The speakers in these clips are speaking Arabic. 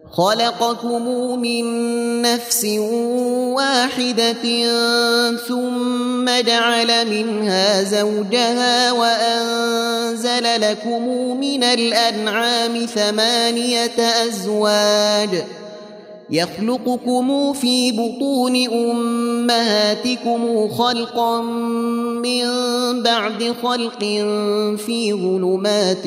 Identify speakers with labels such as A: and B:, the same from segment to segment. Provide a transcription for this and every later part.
A: خلقكم من نفس واحدة ثم جعل منها زوجها وأنزل لكم من الأنعام 8 أزواج يخلقكم في بطون أمهاتكم خلقا من بعد خلق في ظلمات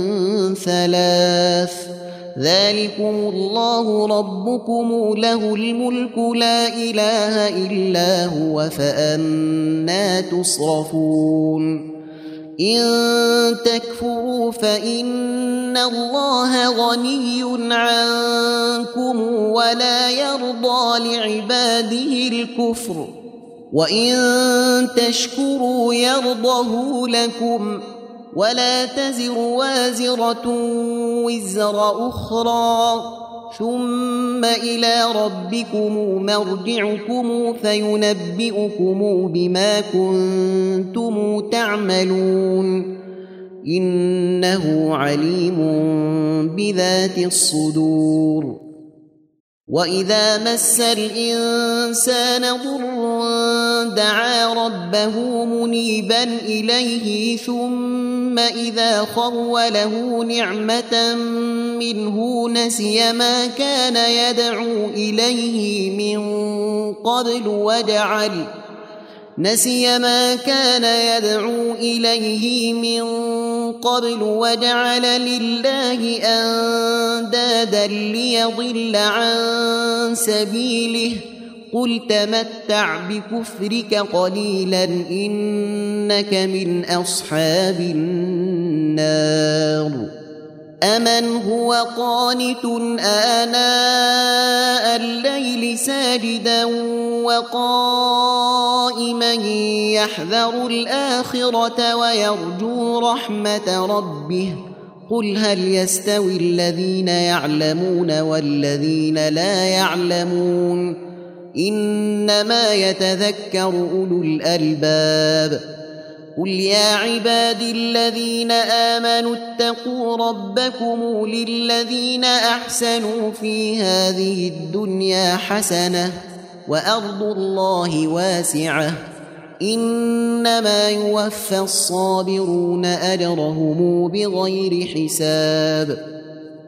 A: 3 ذلكم الله ربكم له الملك لا إله إلا هو فأنى تصرفون إن تكفروا فإن الله غني عنكم ولا يرضى لعباده الكفر وإن تشكروا يرضه لكم ولا تزر وازرة وزر أخرى ثم إلى ربكم مرجعكم فينبئكم بما كنتم تعملون إنه عليم بذات الصدور وإذا مس الإنسان ضر دعا ربه منيبا إليه ثم إذا خوله نعمة منه نسي ما كان يدعو إليه من قبل وجعل لله أندادا ليضل عن سبيله قل تمتع بكفرك قليلا إنك من أصحاب النار أمن هو قانت آناء الليل ساجدا وقائما يحذر الآخرة ويرجو رحمة ربه قل هل يستوي الذين يعلمون والذين لا يعلمون إنما يتذكر أولو الألباب قل يا عبادي الذين آمنوا اتقوا ربكم للذين أحسنوا في هذه الدنيا حسنة وأرض الله واسعة إنما يوفى الصابرون أجرهم بغير حساب